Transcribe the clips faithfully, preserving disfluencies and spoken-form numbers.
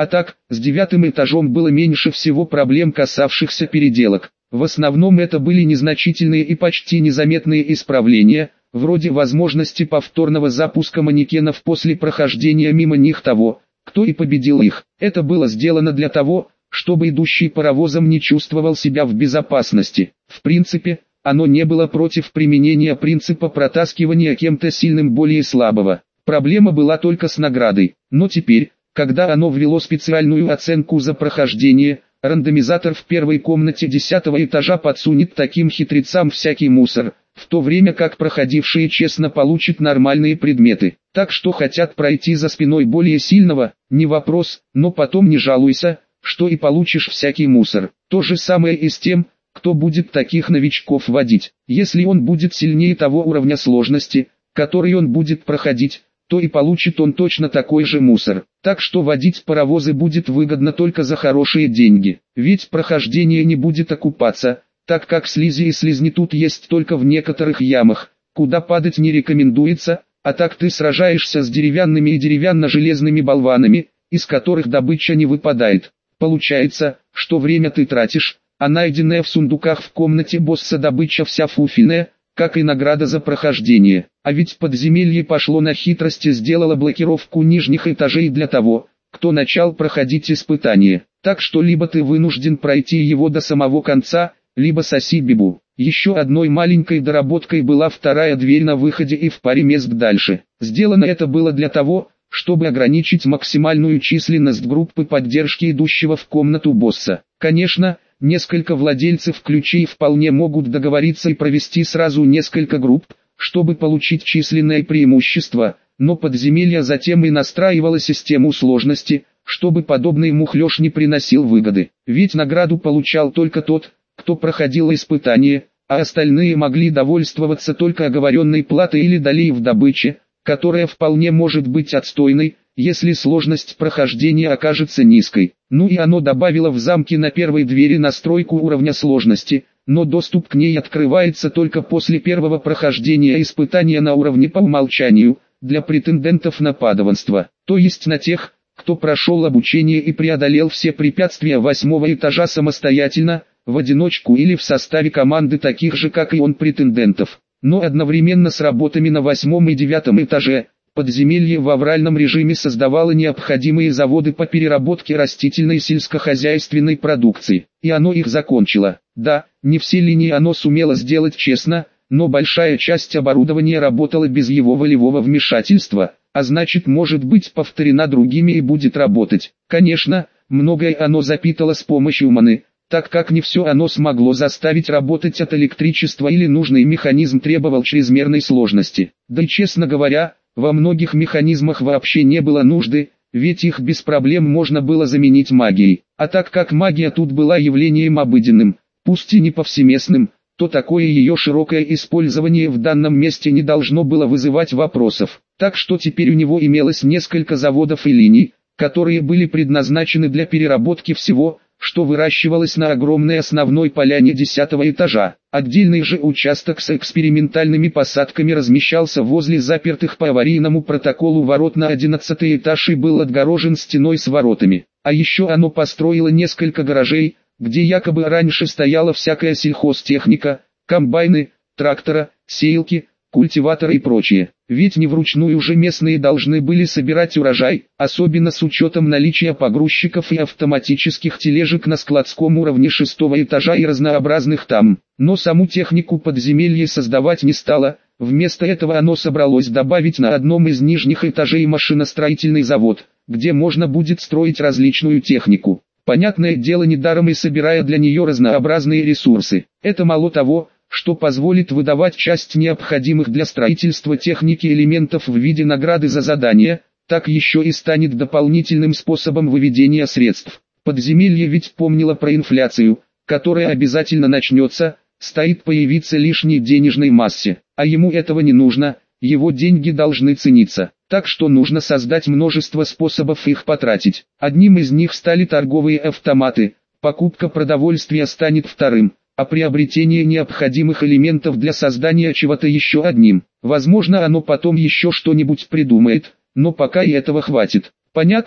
А так, с девятым этажом было меньше всего проблем, касавшихся переделок. В основном это были незначительные и почти незаметные исправления, вроде возможности повторного запуска манекенов после прохождения мимо них того, кто и победил их. Это было сделано для того, чтобы идущий паровозом не чувствовал себя в безопасности. В принципе, оно не было против применения принципа протаскивания кем-то сильным более слабого. Проблема была только с наградой. Но теперь, когда оно ввело специальную оценку за прохождение, рандомизатор в первой комнате десятого этажа подсунет таким хитрецам всякий мусор, в то время как проходившие честно получат нормальные предметы. Так что хотят пройти за спиной более сильного, не вопрос, но потом не жалуйся, что и получишь всякий мусор. То же самое и с тем, кто будет таких новичков водить. Если он будет сильнее того уровня сложности, который он будет проходить, то и получит он точно такой же мусор. Так что водить паровозы будет выгодно только за хорошие деньги. Ведь прохождение не будет окупаться, так как слизи и слизни тут есть только в некоторых ямах, куда падать не рекомендуется, а так ты сражаешься с деревянными и деревянно-железными болванами, из которых добыча не выпадает. Получается, что время ты тратишь, а найденная в сундуках в комнате босса добыча вся фуфельная, как и награда за прохождение. А ведь подземелье пошло на хитрость и сделало блокировку нижних этажей для того, кто начал проходить испытание. Так что либо ты вынужден пройти его до самого конца, либо соси бибу. Еще одной маленькой доработкой была вторая дверь на выходе и в паре мест дальше. Сделано это было для того, чтобы ограничить максимальную численность группы поддержки идущего в комнату босса. Конечно, несколько владельцев ключей вполне могут договориться и провести сразу несколько групп, чтобы получить численное преимущество, но подземелье затем и настраивало систему сложности, чтобы подобный мухлёж не приносил выгоды. Ведь награду получал только тот, кто проходил испытание, а остальные могли довольствоваться только оговоренной платой или долей в добыче, которая вполне может быть отстойной, если сложность прохождения окажется низкой. Ну и оно добавило в замке на первой двери настройку уровня сложности, но доступ к ней открывается только после первого прохождения испытания на уровне по умолчанию, для претендентов на падаванство, то есть на тех, кто прошел обучение и преодолел все препятствия восьмого этажа самостоятельно, в одиночку или в составе команды таких же как и он претендентов. Но одновременно с работами на восьмом и девятом этаже, подземелье в авральном режиме создавало необходимые заводы по переработке растительной и сельскохозяйственной продукции, и оно их закончило. Да, не все линии оно сумело сделать честно, но большая часть оборудования работала без его волевого вмешательства, а значит может быть повторена другими и будет работать. Конечно, многое оно запитало с помощью маны, так как не все оно смогло заставить работать от электричества или нужный механизм требовал чрезмерной сложности. Да и честно говоря, во многих механизмах вообще не было нужды, ведь их без проблем можно было заменить магией. А так как магия тут была явлением обыденным, пусть и не повсеместным, то такое ее широкое использование в данном месте не должно было вызывать вопросов. Так что теперь у него имелось несколько заводов и линий, которые были предназначены для переработки всего, что выращивалось на огромной основной поляне десятого этажа. Отдельный же участок с экспериментальными посадками размещался возле запертых по аварийному протоколу ворот на одиннадцатый этаж и был отгорожен стеной с воротами. А еще оно построило несколько гаражей, где якобы раньше стояла всякая сельхозтехника, комбайны, трактора, сеялки, культиваторы и прочее. Ведь не вручную же местные должны были собирать урожай, особенно с учетом наличия погрузчиков и автоматических тележек на складском уровне шестого этажа и разнообразных там. Но саму технику подземелье создавать не стало, вместо этого оно собралось добавить на одном из нижних этажей машиностроительный завод, где можно будет строить различную технику. Понятное дело, недаром и собирая для нее разнообразные ресурсы. Это мало того, что позволит выдавать часть необходимых для строительства техники элементов в виде награды за задание, так еще и станет дополнительным способом выведения средств. Подземелье ведь помнило про инфляцию, которая обязательно начнется, стоит появиться лишней денежной массе, а ему этого не нужно, его деньги должны цениться, так что нужно создать множество способов их потратить. Одним из них стали торговые автоматы, покупка продовольствия станет вторым, а приобретение необходимых элементов для создания чего-то еще одним. Возможно, оно потом еще что-нибудь придумает, но пока и этого хватит. Понятно,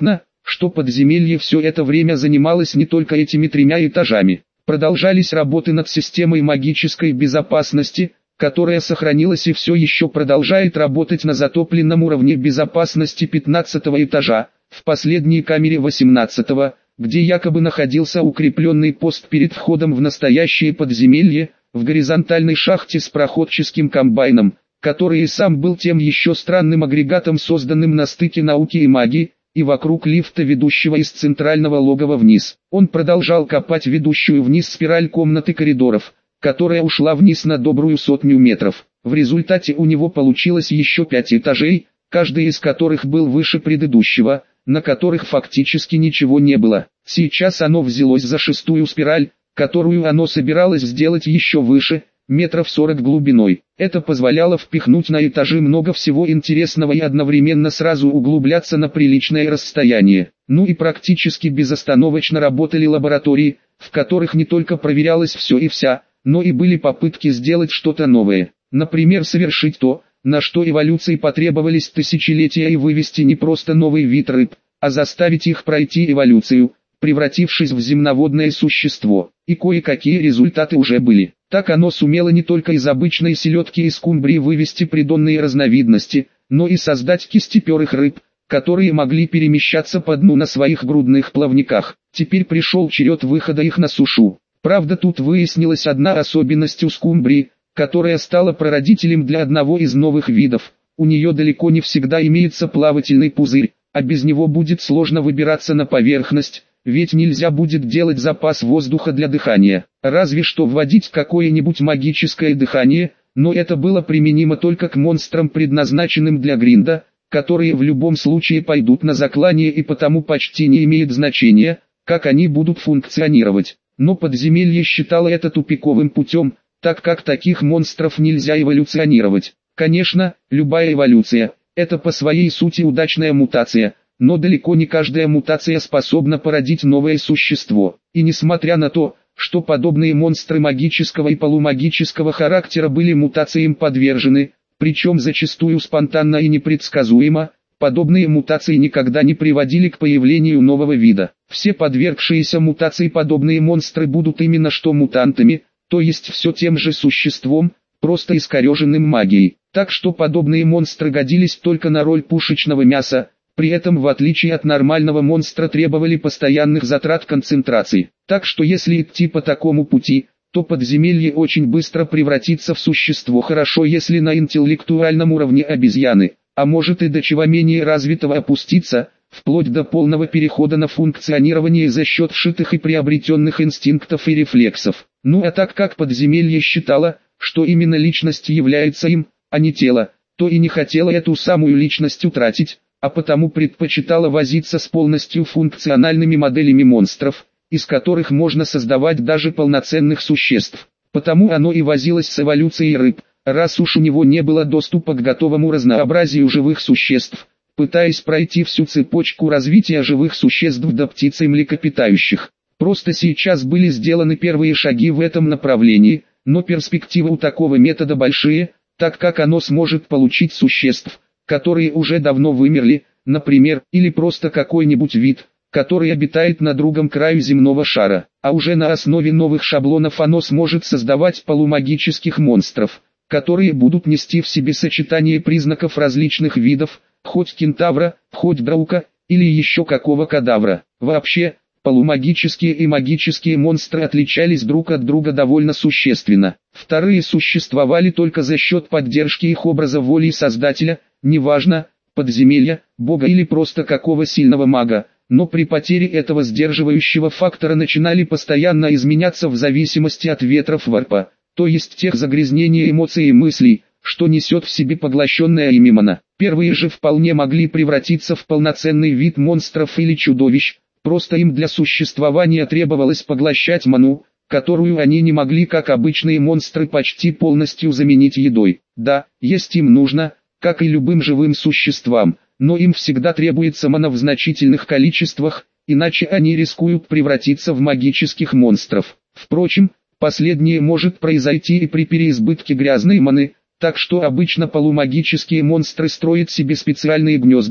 что подземелье все это время занималось не только этими тремя этажами. Продолжались работы над системой магической безопасности, которая сохранилась и все еще продолжает работать на затопленном уровне безопасности пятнадцатого этажа, в последней камере восемнадцатого, где якобы находился укрепленный пост перед входом в настоящее подземелье, в горизонтальной шахте с проходческим комбайном, который и сам был тем еще странным агрегатом, созданным на стыке науки и магии, и вокруг лифта, ведущего из центрального логова вниз. Он продолжал копать ведущую вниз спираль комнат и коридоров, которая ушла вниз на добрую сотню метров. В результате у него получилось еще пять этажей, каждый из которых был выше предыдущего, на которых фактически ничего не было. Сейчас оно взялось за шестую спираль, которую оно собиралось сделать еще выше, метров сорок глубиной. Это позволяло впихнуть на этажи много всего интересного и одновременно сразу углубляться на приличное расстояние. Ну и практически безостановочно работали лаборатории, в которых не только проверялось все и вся, но и были попытки сделать что-то новое. Например, совершить то, на что эволюции потребовались тысячелетия, и вывести не просто новый вид рыб, а заставить их пройти эволюцию, превратившись в земноводное существо. И кое-какие результаты уже были. Так оно сумело не только из обычной селедки и скумбрии вывести придонные разновидности, но и создать кистеперых рыб, которые могли перемещаться по дну на своих грудных плавниках. Теперь пришел черед выхода их на сушу. Правда, тут выяснилась одна особенность у скумбрии, которая стала прародителем для одного из новых видов. У нее далеко не всегда имеется плавательный пузырь, а без него будет сложно выбираться на поверхность, ведь нельзя будет делать запас воздуха для дыхания. Разве что вводить какое-нибудь магическое дыхание, но это было применимо только к монстрам, предназначенным для гринда, которые в любом случае пойдут на заклание, и потому почти не имеет значения, как они будут функционировать. Но подземелье считало это тупиковым путем, так как таких монстров нельзя эволюционировать. Конечно, любая эволюция – это по своей сути удачная мутация, но далеко не каждая мутация способна породить новое существо. И несмотря на то, что подобные монстры магического и полумагического характера были мутациям подвержены, причем зачастую спонтанно и непредсказуемо, подобные мутации никогда не приводили к появлению нового вида. Все подвергшиеся мутации подобные монстры будут именно что мутантами, то есть все тем же существом, просто искореженным магией. Так что подобные монстры годились только на роль пушечного мяса, при этом в отличие от нормального монстра требовали постоянных затрат концентрации. Так что если идти по такому пути, то подземелье очень быстро превратится в существо, хорошо если на интеллектуальном уровне обезьяны, а может и до чего менее развитого опуститься, вплоть до полного перехода на функционирование за счет вшитых и приобретенных инстинктов и рефлексов. Ну а так как подземелье считало, что именно личность является им, а не тело, то и не хотела эту самую личность утратить, а потому предпочитала возиться с полностью функциональными моделями монстров, из которых можно создавать даже полноценных существ. Потому оно и возилось с эволюцией рыб, раз уж у него не было доступа к готовому разнообразию живых существ, пытаясь пройти всю цепочку развития живых существ до птиц и млекопитающих. Просто сейчас были сделаны первые шаги в этом направлении, но перспективы у такого метода большие, так как оно сможет получить существ, которые уже давно вымерли, например, или просто какой-нибудь вид, который обитает на другом краю земного шара, а уже на основе новых шаблонов оно сможет создавать полумагических монстров, которые будут нести в себе сочетание признаков различных видов, хоть кентавра, хоть драука, или еще какого кадавра. Вообще, полумагические и магические монстры отличались друг от друга довольно существенно. Вторые существовали только за счет поддержки их образа воли Создателя, неважно, подземелья, бога или просто какого сильного мага, но при потере этого сдерживающего фактора начинали постоянно изменяться в зависимости от ветров варпа, то есть тех загрязнений эмоций и мыслей, что несет в себе поглощенная ими мана. Первые же вполне могли превратиться в полноценный вид монстров или чудовищ, просто им для существования требовалось поглощать ману, которую они не могли как обычные монстры почти полностью заменить едой. Да, есть им нужно, как и любым живым существам, но им всегда требуется мана в значительных количествах, иначе они рискуют превратиться в магических монстров. Впрочем, последнее может произойти и при переизбытке грязной маны, так что обычно полумагические монстры строят себе специальные гнезда,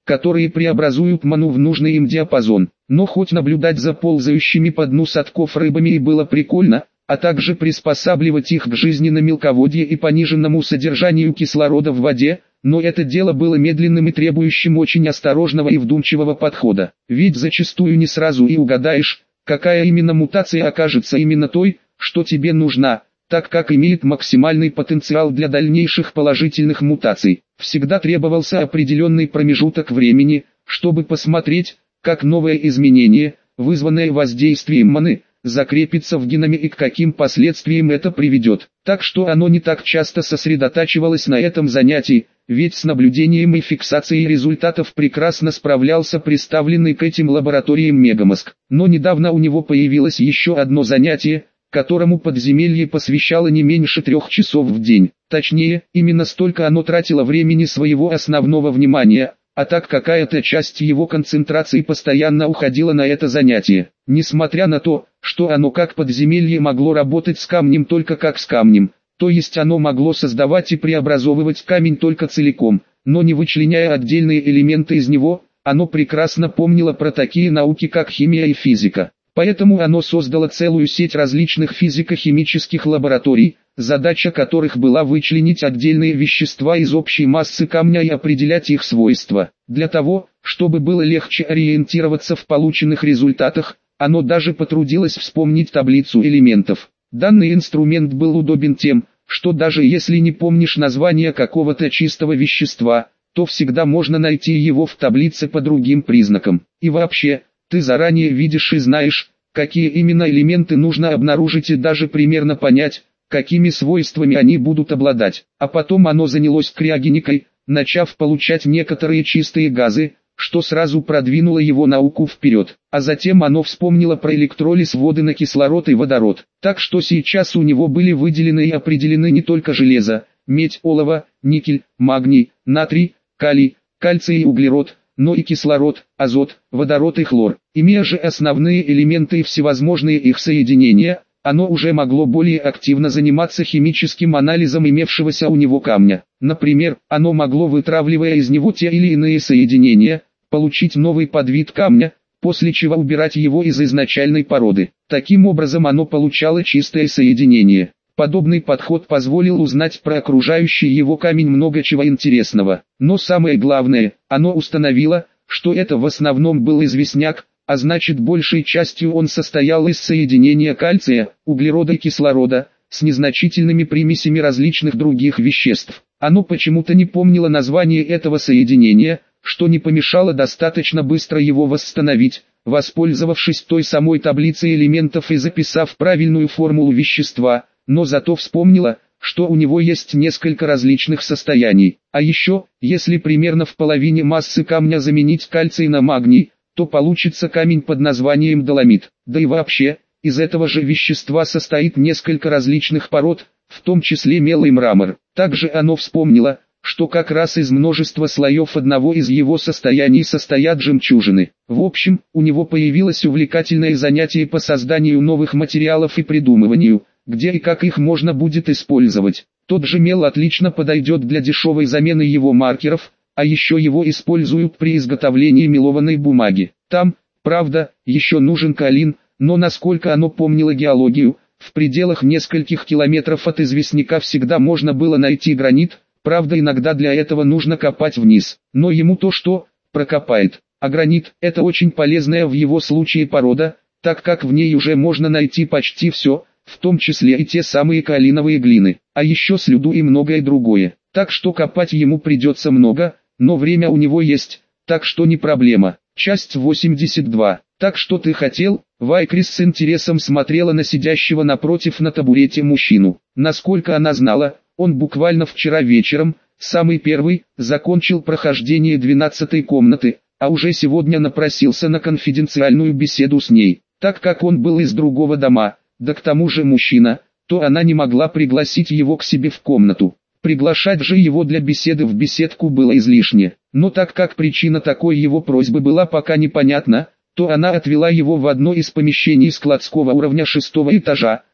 которые преобразуют ману в нужный им диапазон. Но хоть наблюдать за ползающими по дну садков рыбами и было прикольно, а также приспосабливать их к жизни на мелководье и пониженному содержанию кислорода в воде, но это дело было медленным и требующим очень осторожного и вдумчивого подхода. Ведь зачастую не сразу и угадаешь, какая именно мутация окажется именно той, что тебе нужна, так как имеет максимальный потенциал для дальнейших положительных мутаций. Всегда требовался определенный промежуток времени, чтобы посмотреть, как новое изменение, вызванное воздействием маны, закрепится в геноме и к каким последствиям это приведет. Так что оно не так часто сосредотачивалось на этом занятии, ведь с наблюдением и фиксацией результатов прекрасно справлялся представленный к этим лабораториям мегамозг. Но недавно у него появилось еще одно занятие, которому подземелье посвящало не меньше трех часов в день. Точнее, именно столько оно тратило времени своего основного внимания, а так какая-то часть его концентрации постоянно уходила на это занятие. Несмотря на то, что оно как подземелье могло работать с камнем только как с камнем, то есть оно могло создавать и преобразовывать камень только целиком, но не вычленяя отдельные элементы из него, оно прекрасно помнило про такие науки как химия и физика. Поэтому оно создало целую сеть различных физико-химических лабораторий, задача которых была вычленить отдельные вещества из общей массы камня и определять их свойства. Для того, чтобы было легче ориентироваться в полученных результатах, оно даже потрудилось вспомнить таблицу элементов. Данный инструмент был удобен тем, что даже если не помнишь название какого-то чистого вещества, то всегда можно найти его в таблице по другим признакам. И вообще, ты заранее видишь и знаешь, какие именно элементы нужно обнаружить и даже примерно понять, какими свойствами они будут обладать. А потом оно занялось криогеникой, начав получать некоторые чистые газы, что сразу продвинуло его науку вперед. А затем оно вспомнило про электролиз воды на кислород и водород. Так что сейчас у него были выделены и определены не только железо, медь, олово, никель, магний, натрий, калий, кальций и углерод, но и кислород, азот, водород и хлор. Имея же основные элементы и всевозможные их соединения, оно уже могло более активно заниматься химическим анализом имевшегося у него камня. Например, оно могло, вытравливая из него те или иные соединения, получить новый подвид камня, после чего убирать его из изначальной породы. Таким образом оно получало чистое соединение. Подобный подход позволил узнать про окружающий его камень много чего интересного. Но самое главное, оно установило, что это в основном был известняк, а значит большей частью он состоял из соединения кальция, углерода и кислорода, с незначительными примесями различных других веществ. Оно почему-то не помнило название этого соединения, что не помешало достаточно быстро его восстановить, воспользовавшись той самой таблицей элементов и записав правильную формулу вещества, но зато вспомнила, что у него есть несколько различных состояний. А еще, если примерно в половине массы камня заменить кальций на магний, то получится камень под названием доломит. Да и вообще, из этого же вещества состоит несколько различных пород, в том числе мелый мрамор. Также оно вспомнило, что как раз из множества слоев одного из его состояний состоят жемчужины. В общем, у него появилось увлекательное занятие по созданию новых материалов и придумыванию, где и как их можно будет использовать. Тот же мел отлично подойдет для дешевой замены его маркеров, а еще его используют при изготовлении мелованной бумаги. Там, правда, еще нужен каолин, но насколько оно помнило геологию, в пределах нескольких километров от известняка всегда можно было найти гранит, правда иногда для этого нужно копать вниз. Но ему то что, прокопает. А гранит – это очень полезная в его случае порода, так как в ней уже можно найти почти все, в том числе и те самые каолиновые глины, а еще слюду и многое другое. Так что копать ему придется много, но время у него есть, так что не проблема. Часть восемьдесят два. Так что ты хотел? Вайкрис с интересом смотрела на сидящего напротив на табурете мужчину. Насколько она знала, он буквально вчера вечером, самый первый, закончил прохождение двенадцатой комнаты, а уже сегодня напросился на конфиденциальную беседу с ней. Так как он был из другого дома, да к тому же мужчина, то она не могла пригласить его к себе в комнату. Приглашать же его для беседы в беседку было излишне, но так как причина такой его просьбы была пока непонятна, то она отвела его в одно из помещений складского уровня шестого этажа,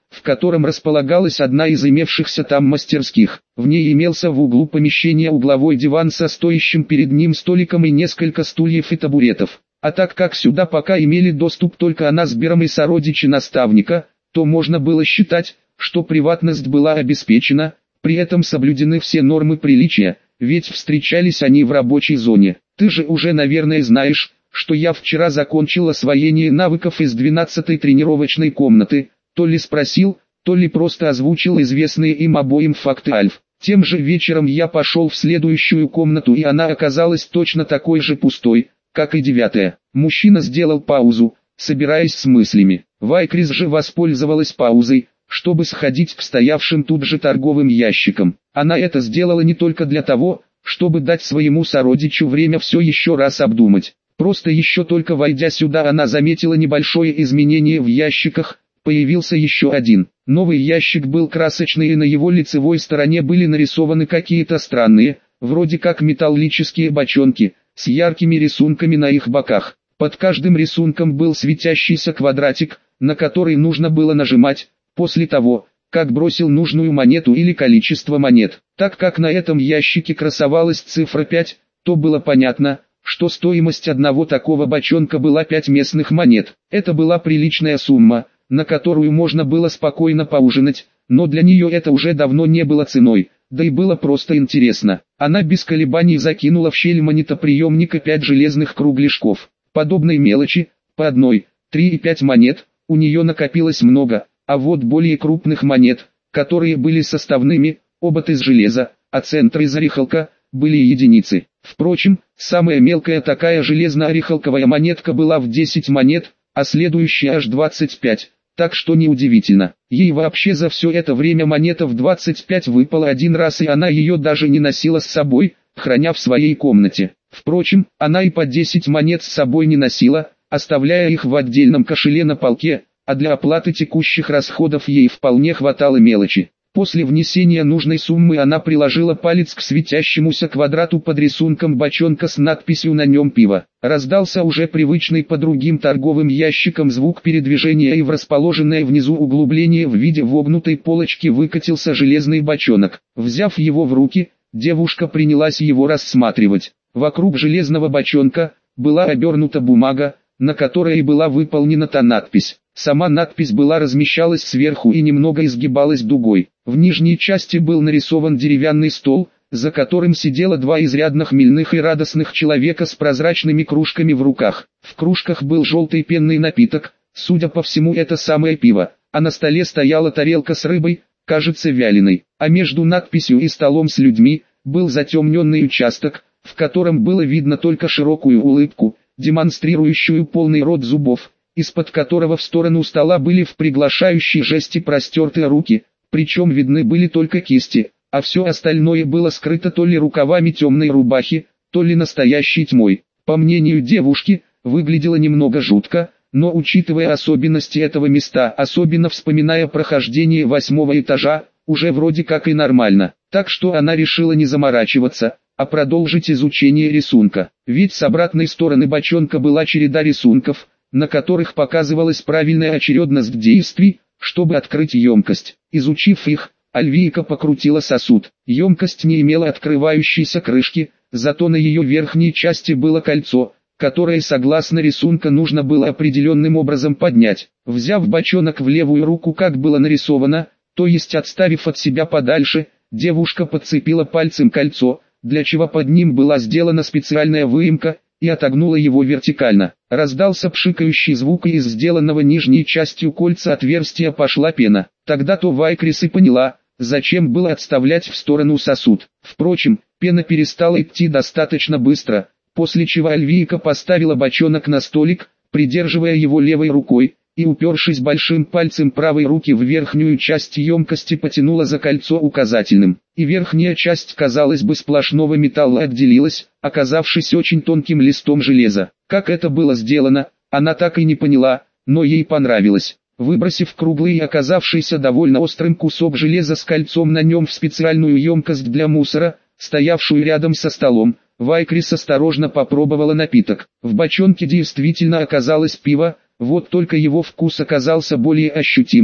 в котором располагалась одна из имевшихся там мастерских. В ней имелся в углу помещения угловой диван со стоящим перед ним столиком и несколько стульев и табуретов. А так как сюда пока имели доступ только она с Бером и сородичи наставника, то можно было считать, что приватность была обеспечена, при этом соблюдены все нормы приличия, ведь встречались они в рабочей зоне. Ты же уже, наверное, знаешь, что я вчера закончил освоение навыков из двенадцатой тренировочной комнаты, то ли спросил, то ли просто озвучил известные им обоим факты Альф. Тем же вечером я пошел в следующую комнату, и она оказалась точно такой же пустой, как и девятая. Мужчина сделал паузу, собираясь с мыслями. Вайкрис же воспользовалась паузой, чтобы сходить к стоявшим тут же торговым ящикам. Она это сделала не только для того, чтобы дать своему сородичу время все еще раз обдумать. Просто еще только войдя сюда, она заметила небольшое изменение в ящиках. Появился еще один. Новый ящик был красочный, и на его лицевой стороне были нарисованы какие-то странные, вроде как металлические бочонки, с яркими рисунками на их боках. Под каждым рисунком был светящийся квадратик, на который нужно было нажимать, после того, как бросил нужную монету или количество монет. Так как на этом ящике красовалась цифра пять, то было понятно, что стоимость одного такого бочонка была пять местных монет. Это была приличная сумма, на которую можно было спокойно поужинать, но для нее это уже давно не было ценой, да и было просто интересно. Она без колебаний закинула в щель монетоприемника пять железных кругляшков. Подобной мелочи, по одной, три и пять монет, у нее накопилось много, а вот более крупных монет, которые были составными, обод из железа, а центр из орехалка, были единицы. Впрочем, самая мелкая такая железно-орехалковая монетка была в десять монет, а следующая аж двадцать пять. Так что неудивительно, ей вообще за все это время монета в двадцать пять выпала один раз, и она ее даже не носила с собой, храня в своей комнате. Впрочем, она и по десять монет с собой не носила, оставляя их в отдельном кошеле на полке, а для оплаты текущих расходов ей вполне хватало мелочи. После внесения нужной суммы она приложила палец к светящемуся квадрату под рисунком бочонка с надписью на нем «Пиво». Раздался уже привычный по другим торговым ящикам звук передвижения, и в расположенное внизу углубление в виде вогнутой полочки выкатился железный бочонок. Взяв его в руки, девушка принялась его рассматривать. Вокруг железного бочонка была обернута бумага, на которой была выполнена та надпись. Сама надпись была размещалась сверху и немного изгибалась дугой. В нижней части был нарисован деревянный стол, за которым сидело два изрядно хмельных и радостных человека с прозрачными кружками в руках. В кружках был желтый пенный напиток, судя по всему это самое пиво, а на столе стояла тарелка с рыбой, кажется вяленой, а между надписью и столом с людьми был затемненный участок, в котором было видно только широкую улыбку, демонстрирующую полный рот зубов, из-под которого в сторону стола были в приглашающей жести простерты руки, причем видны были только кисти, а все остальное было скрыто то ли рукавами темной рубахи, то ли настоящей тьмой. По мнению девушки, выглядело немного жутко, но учитывая особенности этого места, особенно вспоминая прохождение восьмого этажа, уже вроде как и нормально. Так что она решила не заморачиваться, а продолжить изучение рисунка. Ведь с обратной стороны бочонка была череда рисунков, на которых показывалась правильная очередность действий, чтобы открыть емкость. Изучив их, Альвийка покрутила сосуд. Емкость не имела открывающейся крышки, зато на ее верхней части было кольцо, которое согласно рисунку нужно было определенным образом поднять. Взяв бочонок в левую руку, как было нарисовано, то есть отставив от себя подальше, девушка подцепила пальцем кольцо, для чего под ним была сделана специальная выемка, и отогнула его вертикально. Раздался пшикающий звук, и из сделанного нижней частью кольца отверстия пошла пена. Тогда-то Вайкрис и поняла, зачем было отставлять в сторону сосуд. Впрочем, пена перестала идти достаточно быстро, после чего Альвийка поставила бочонок на столик, придерживая его левой рукой, и упершись большим пальцем правой руки в верхнюю часть емкости, потянула за кольцо указательным, и верхняя часть, казалось бы, сплошного металла отделилась, оказавшись очень тонким листом железа. Как это было сделано, она так и не поняла, но ей понравилось. Выбросив круглый и оказавшийся довольно острым кусок железа с кольцом на нем в специальную емкость для мусора, стоявшую рядом со столом, Вайкрис осторожно попробовала напиток. В бочонке действительно оказалось пиво, вот только его вкус оказался более ощутимым,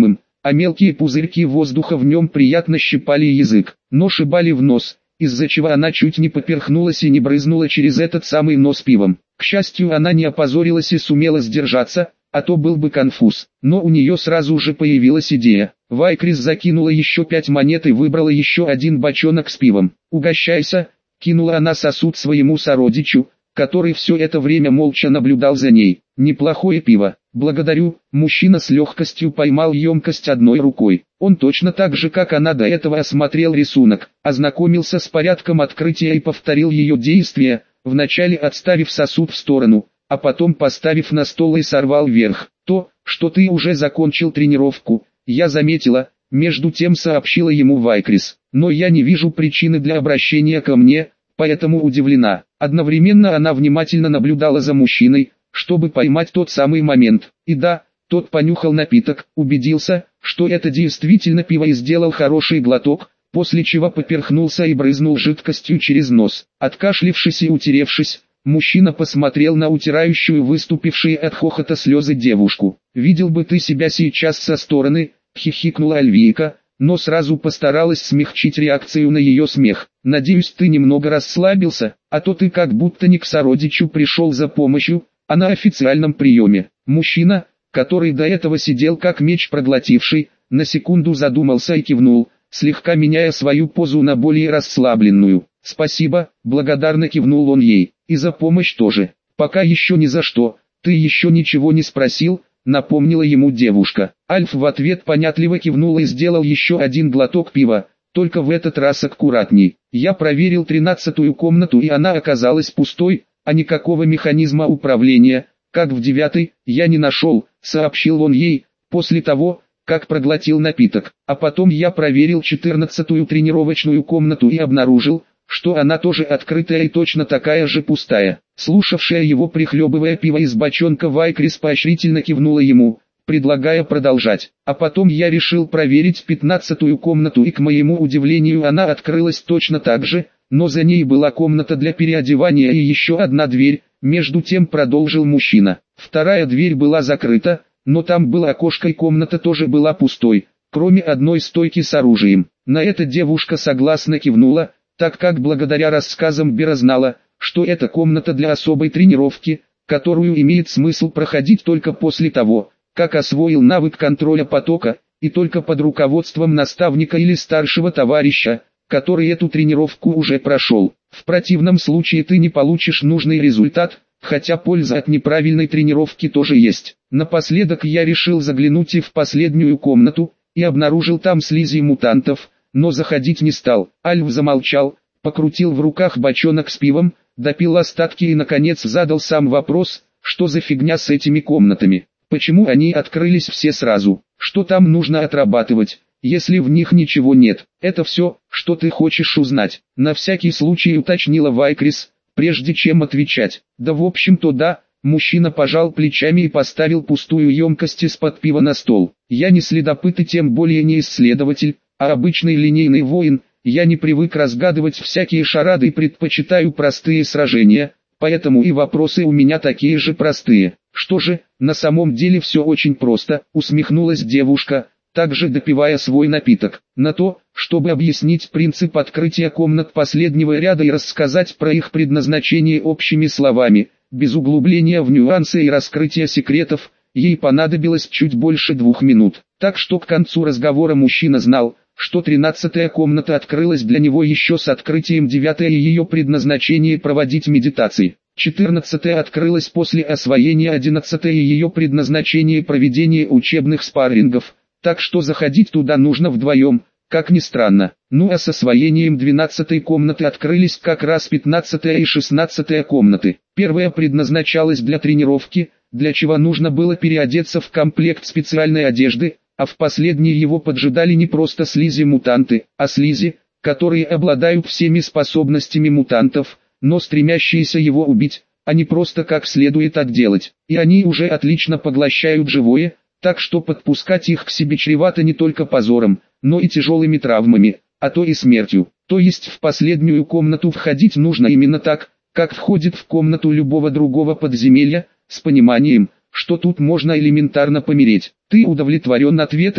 а мелкие пузырьки воздуха в нем приятно щипали язык, но шибали в нос, из-за чего она чуть не поперхнулась и не брызнула через этот самый нос пивом. К счастью, она не опозорилась и сумела сдержаться, а то был бы конфуз. Но у нее сразу же появилась идея. Вайкрис закинула еще пять монет и выбрала еще один бочонок с пивом. «Угощайся», — кинула она сосуд своему сородичу, который все это время молча наблюдал за ней. «Неплохое пиво, благодарю». Мужчина с легкостью поймал емкость одной рукой. Он точно так же, как она до этого осмотрел рисунок, ознакомился с порядком открытия и повторил ее действия, вначале отставив сосуд в сторону, а потом поставив на стол и сорвал вверх. «То, что ты уже закончил тренировку, я заметила», — между тем сообщила ему Вайкрис. «Но я не вижу причины для обращения ко мне, поэтому удивлена». Одновременно она внимательно наблюдала за мужчиной, чтобы поймать тот самый момент. И да, тот понюхал напиток, убедился, что это действительно пиво и сделал хороший глоток, после чего поперхнулся и брызнул жидкостью через нос. Откашлившись и утеревшись, мужчина посмотрел на утирающую выступившие от хохота слезы девушку. «Видел бы ты себя сейчас со стороны», — хихикнула Альвийка, но сразу постаралась смягчить реакцию на ее смех. «Надеюсь, ты немного расслабился, а то ты как будто не к сородичу пришел за помощью, а на официальном приеме». Мужчина, который до этого сидел как меч проглотивший, на секунду задумался и кивнул, слегка меняя свою позу на более расслабленную. «Спасибо», — благодарно кивнул он ей, — «и за помощь тоже». «Пока еще ни за что, ты еще ничего не спросил», — напомнила ему девушка. Альф в ответ понятливо кивнул и сделал еще один глоток пива, только в этот раз аккуратней. «Я проверил тринадцатую комнату, и она оказалась пустой, а никакого механизма управления, как в девятой, я не нашел», — сообщил он ей, после того, как проглотил напиток. «А потом я проверил четырнадцатую тренировочную комнату и обнаружил, что она тоже открытая и точно такая же пустая». Слушавшая его, прихлебывая пиво из бочонка, Вайкрис поощрительно кивнула ему, предлагая продолжать. «А потом я решил проверить пятнадцатую комнату, и к моему удивлению она открылась точно так же, но за ней была комната для переодевания и еще одна дверь», между тем продолжил мужчина. «Вторая дверь была закрыта, но там было окошко и комната тоже была пустой, кроме одной стойки с оружием». На это девушка согласно кивнула, так как благодаря рассказам Бера знала, что это комната для особой тренировки, которую имеет смысл проходить только после того, как освоил навык контроля потока, и только под руководством наставника или старшего товарища, который эту тренировку уже прошел. В противном случае ты не получишь нужный результат, хотя польза от неправильной тренировки тоже есть. Напоследок я решил заглянуть и в последнюю комнату, и обнаружил там слизи мутантов, но заходить не стал. Альф замолчал, покрутил в руках бочонок с пивом, допил остатки и наконец задал сам вопрос, что за фигня с этими комнатами, почему они открылись все сразу, что там нужно отрабатывать, если в них ничего нет. Это все, что ты хочешь узнать, на всякий случай уточнила Вайкрис, прежде чем отвечать. Да в общем-то да, мужчина пожал плечами и поставил пустую емкость из-под пива на стол. Я не следопыт и тем более не исследователь, а обычный линейный воин. Я не привык разгадывать всякие шарады и предпочитаю простые сражения, поэтому и вопросы у меня такие же простые. Что же, на самом деле все очень просто, усмехнулась девушка, также допивая свой напиток. На то, чтобы объяснить принцип открытия комнат последнего ряда и рассказать про их предназначение общими словами, без углубления в нюансы и раскрытия секретов, ей понадобилось чуть больше двух минут. Так что к концу разговора мужчина знал, что тринадцатая комната открылась для него еще с открытием девятой и ее предназначение проводить медитации. четырнадцатая открылась после освоения одиннадцатой и ее предназначение проведения учебных спаррингов, так что заходить туда нужно вдвоем, как ни странно. Ну а с освоением двенадцатой комнаты открылись как раз пятнадцатая и шестнадцатая комнаты. Первая предназначалась для тренировки, для чего нужно было переодеться в комплект специальной одежды, а в последней его поджидали не просто слизи-мутанты, а слизи, которые обладают всеми способностями мутантов, но стремящиеся его убить, а не просто как следует отделать. И они уже отлично поглощают живое, так что подпускать их к себе чревато не только позором, но и тяжелыми травмами, а то и смертью. То есть в последнюю комнату входить нужно именно так, как входит в комнату любого другого подземелья, с пониманием, что тут можно элементарно помереть. Ты удовлетворен ответами?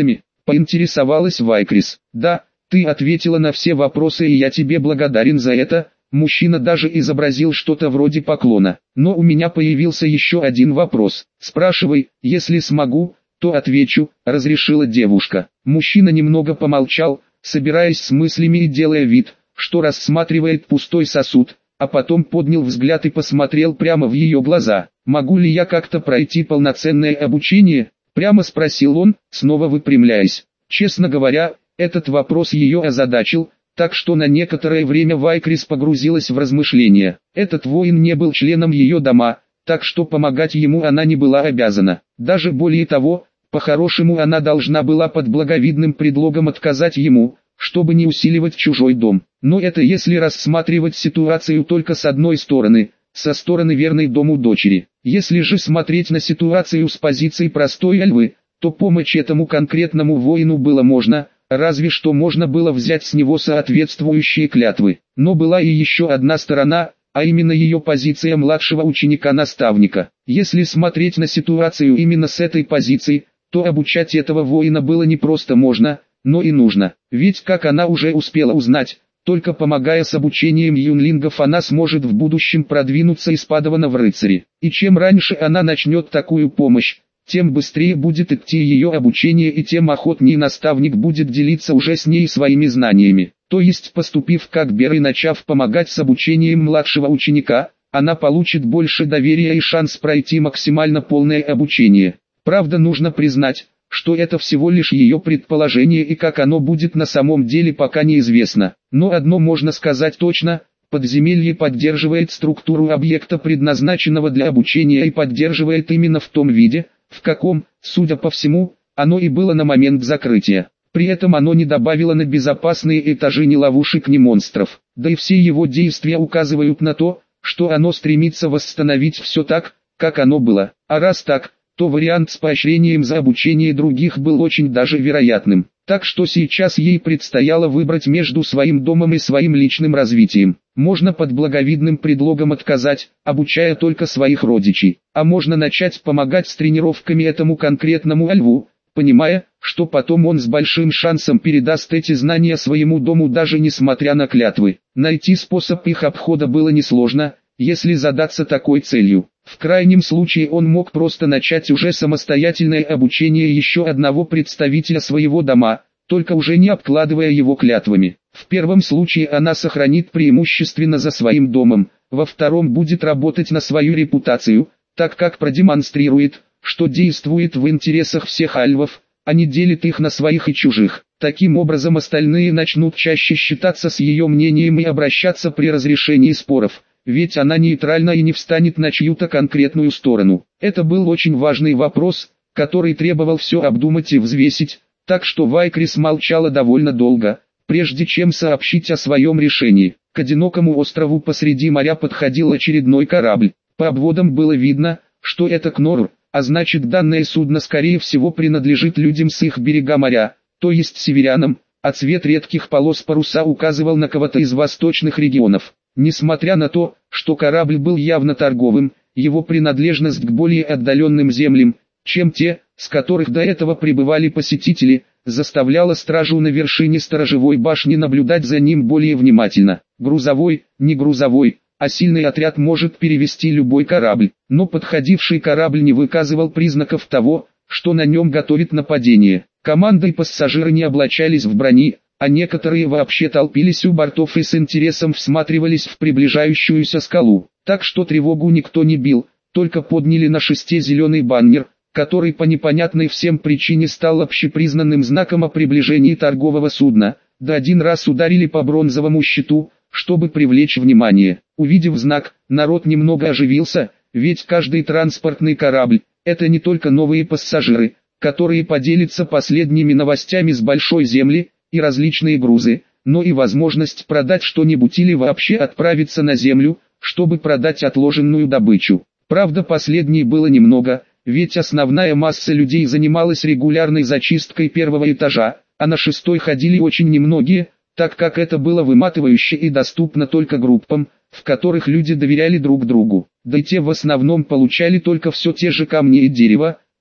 поинтересовалась Вайкрис. Да, ты ответила на все вопросы и я тебе благодарен за это. Мужчина даже изобразил что-то вроде поклона. Но у меня появился еще один вопрос. Спрашивай, если смогу, то отвечу, разрешила девушка. Мужчина немного помолчал, собираясь с мыслями и делая вид, что рассматривает пустой сосуд, а потом поднял взгляд и посмотрел прямо в ее глаза. «Могу ли я как-то пройти полноценное обучение?» – прямо спросил он, снова выпрямляясь. Честно говоря, этот вопрос ее озадачил, так что на некоторое время Вайкрис погрузилась в размышления. Этот воин не был членом ее дома, так что помогать ему она не была обязана. Даже более того, по-хорошему она должна была под благовидным предлогом отказать ему, чтобы не усиливать чужой дом. Но это если рассматривать ситуацию только с одной стороны, со стороны верной дому дочери. Если же смотреть на ситуацию с позиции простой альвы, то помочь этому конкретному воину было можно, разве что можно было взять с него соответствующие клятвы. Но была и еще одна сторона, а именно ее позиция младшего ученика-наставника. Если смотреть на ситуацию именно с этой позиции, то обучать этого воина было не просто можно, но и нужно. Ведь как она уже успела узнать, только помогая с обучением юнлингов она сможет в будущем продвинуться из падавана в рыцари. И чем раньше она начнет такую помощь, тем быстрее будет идти ее обучение и тем охотнее наставник будет делиться уже с ней своими знаниями. То есть поступив как Бер и начав помогать с обучением младшего ученика, она получит больше доверия и шанс пройти максимально полное обучение. Правда, нужно признать, что это всего лишь ее предположение и как оно будет на самом деле пока неизвестно. Но одно можно сказать точно: подземелье поддерживает структуру объекта, предназначенного для обучения, и поддерживает именно в том виде, в каком, судя по всему, оно и было на момент закрытия. При этом оно не добавило на безопасные этажи ни ловушек, ни монстров. Да и все его действия указывают на то, что оно стремится восстановить все так, как оно было. А раз так, то вариант с поощрением за обучение других был очень даже вероятным. Так что сейчас ей предстояло выбрать между своим домом и своим личным развитием. Можно под благовидным предлогом отказать, обучая только своих родичей, а можно начать помогать с тренировками этому конкретному альву, понимая, что потом он с большим шансом передаст эти знания своему дому даже несмотря на клятвы. Найти способ их обхода было несложно, если задаться такой целью. В крайнем случае он мог просто начать уже самостоятельное обучение еще одного представителя своего дома, только уже не обкладывая его клятвами. В первом случае она сохранит преимущественно за своим домом, во втором будет работать на свою репутацию, так как продемонстрирует, что действует в интересах всех альвов, а не делит их на своих и чужих. Таким образом остальные начнут чаще считаться с ее мнением и обращаться при разрешении споров. Ведь она нейтральна и не встанет на чью-то конкретную сторону. Это был очень важный вопрос, который требовал все обдумать и взвесить, так что Вайкрис молчала довольно долго, прежде чем сообщить о своем решении. К одинокому острову посреди моря подходил очередной корабль. По обводам было видно, что это Кнорр, а значит данное судно скорее всего принадлежит людям с их берега моря, то есть северянам, а цвет редких полос паруса указывал на кого-то из восточных регионов. Несмотря на то, что корабль был явно торговым, его принадлежность к более отдаленным землям, чем те, с которых до этого прибывали посетители, заставляла стражу на вершине сторожевой башни наблюдать за ним более внимательно. Грузовой, не грузовой, а сильный отряд может перевести любой корабль, но подходивший корабль не выказывал признаков того, что на нем готовят нападение. Команда и пассажиры не облачались в брони, а некоторые вообще толпились у бортов и с интересом всматривались в приближающуюся скалу. Так что тревогу никто не бил, только подняли на шесте зеленый баннер, который по непонятной всем причине стал общепризнанным знаком о приближении торгового судна, да один раз ударили по бронзовому щиту, чтобы привлечь внимание. Увидев знак, народ немного оживился, ведь каждый транспортный корабль – это не только новые пассажиры, которые поделятся последними новостями с большой земли, и различные грузы, но и возможность продать что-нибудь или вообще отправиться на землю, чтобы продать отложенную добычу. Правда, последней было немного, ведь основная масса людей занималась регулярной зачисткой первого этажа, а на шестой ходили очень немногие, так как это было выматывающе и доступно только группам, в которых люди доверяли друг другу. Да и те в основном получали только все те же камни и дерево,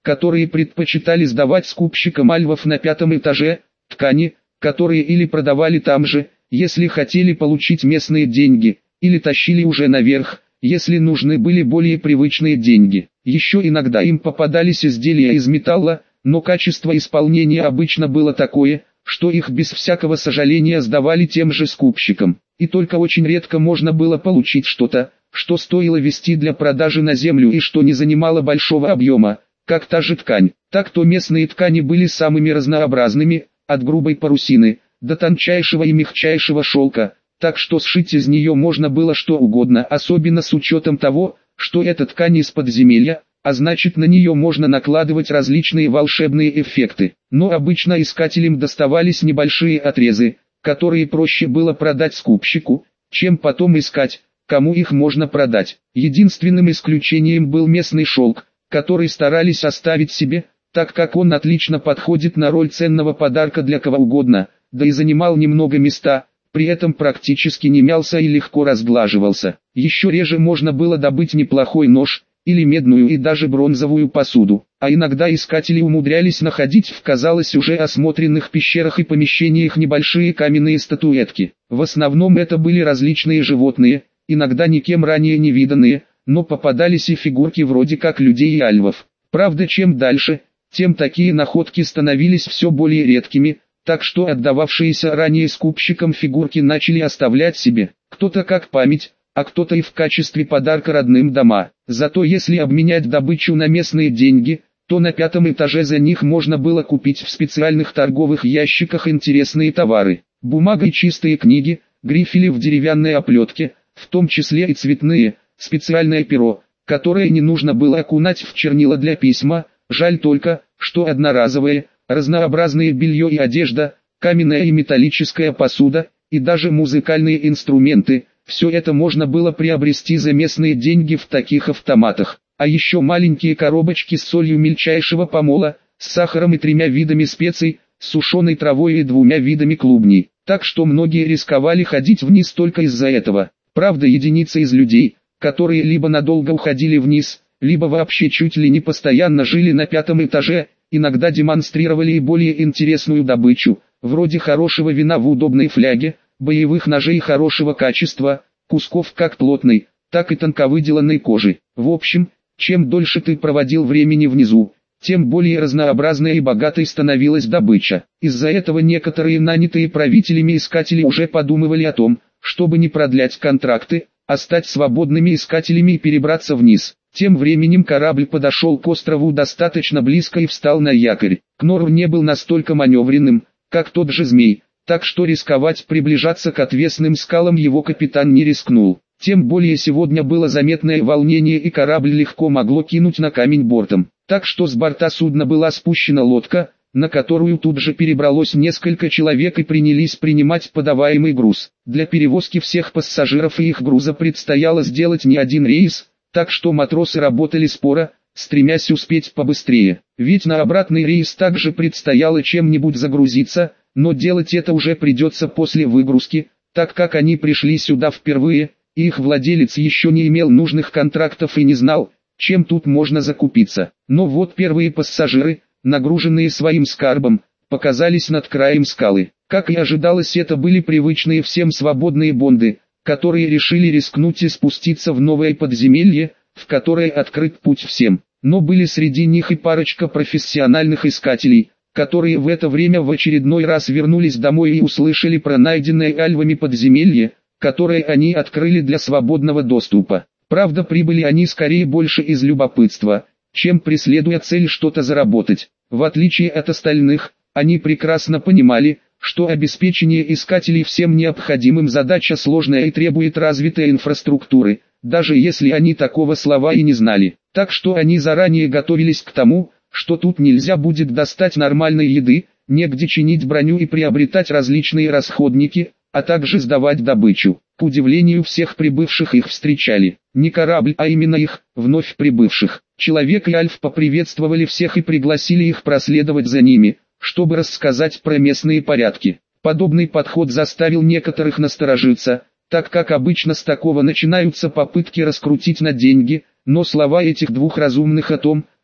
которые предпочитали сдавать скупщикам альвов на пятом этаже, ткани, которые или продавали там же, если хотели получить местные деньги, или тащили уже наверх, если нужны были более привычные деньги. Еще иногда им попадались изделия из металла, но качество исполнения обычно было такое, что их без всякого сожаления сдавали тем же скупщикам. И только очень редко можно было получить что-то, что стоило везти для продажи на землю и что не занимало большого объема, как та же ткань. Так то местные ткани были самыми разнообразными, от грубой парусины, до тончайшего и мягчайшего шелка, так что сшить из нее можно было что угодно, особенно с учетом того, что эта ткань из подземелья, а значит на нее можно накладывать различные волшебные эффекты. Но обычно искателям доставались небольшие отрезы, которые проще было продать скупщику, чем потом искать, кому их можно продать. Единственным исключением был местный шелк, который старались оставить себе, так как он отлично подходит на роль ценного подарка для кого угодно, да и занимал немного места, при этом практически не мялся и легко разглаживался. Еще реже можно было добыть неплохой нож, или медную и даже бронзовую посуду, а иногда искатели умудрялись находить в, казалось, уже осмотренных пещерах и помещениях небольшие каменные статуэтки. В основном это были различные животные, иногда никем ранее не виданные, но попадались и фигурки вроде как людей и альвов. Правда, чем дальше, тем такие находки становились все более редкими, так что отдававшиеся ранее скупщикам фигурки начали оставлять себе, кто-то как память, а кто-то и в качестве подарка родным дома. Зато если обменять добычу на местные деньги, то на пятом этаже за них можно было купить в специальных торговых ящиках интересные товары. Бумага и чистые книги, грифели в деревянной оплетке, в том числе и цветные, специальное перо, которое не нужно было окунать в чернила для письма, жаль только, что одноразовое, разнообразное белье и одежда, каменная и металлическая посуда, и даже музыкальные инструменты. Все это можно было приобрести за местные деньги в таких автоматах. А еще маленькие коробочки с солью мельчайшего помола, с сахаром и тремя видами специй, с сушеной травой и двумя видами клубней. Так что многие рисковали ходить вниз только из-за этого. Правда, единицы из людей, которые либо надолго уходили вниз, либо вообще чуть ли не постоянно жили на пятом этаже, иногда демонстрировали и более интересную добычу, вроде хорошего вина в удобной фляге, боевых ножей хорошего качества, кусков как плотной, так и тонковыделанной кожи. В общем, чем дольше ты проводил времени внизу, тем более разнообразной и богатой становилась добыча. Из-за этого некоторые нанятые правителями искатели уже подумывали о том, чтобы не продлять контракты, а стать свободными искателями и перебраться вниз. Тем временем корабль подошел к острову достаточно близко и встал на якорь. Кнорр не был настолько маневренным, как тот же змей, так что рисковать приближаться к отвесным скалам его капитан не рискнул. Тем более сегодня было заметное волнение и корабль легко могло кинуть на камень бортом. Так что с борта судна была спущена лодка, на которую тут же перебралось несколько человек и принялись принимать подаваемый груз. Для перевозки всех пассажиров и их груза предстояло сделать не один рейс, так что матросы работали споро, стремясь успеть побыстрее. Ведь на обратный рейс также предстояло чем-нибудь загрузиться, но делать это уже придется после выгрузки, так как они пришли сюда впервые, и их владелец еще не имел нужных контрактов и не знал, чем тут можно закупиться. Но вот первые пассажиры, нагруженные своим скарбом, показались над краем скалы. Как и ожидалось, это были привычные всем свободные бонды, которые решили рискнуть и спуститься в новое подземелье, в которое открыт путь всем. Но были среди них и парочка профессиональных искателей, которые в это время в очередной раз вернулись домой и услышали про найденное альвами подземелье, которое они открыли для свободного доступа. Правда, прибыли они скорее больше из любопытства, чем преследуя цель что-то заработать. В отличие от остальных, они прекрасно понимали, что обеспечение искателей всем необходимым задача сложная и требует развитой инфраструктуры, даже если они такого слова и не знали. Так что они заранее готовились к тому, что тут нельзя будет достать нормальной еды, негде чинить броню и приобретать различные расходники, а также сдавать добычу. К удивлению всех прибывших их встречали не корабль, а именно их, вновь прибывших. Человек и Альф поприветствовали всех и пригласили их проследовать за ними, чтобы рассказать про местные порядки. Подобный подход заставил некоторых насторожиться, так как обычно с такого начинаются попытки раскрутить на деньги, но слова этих двух разумных о том,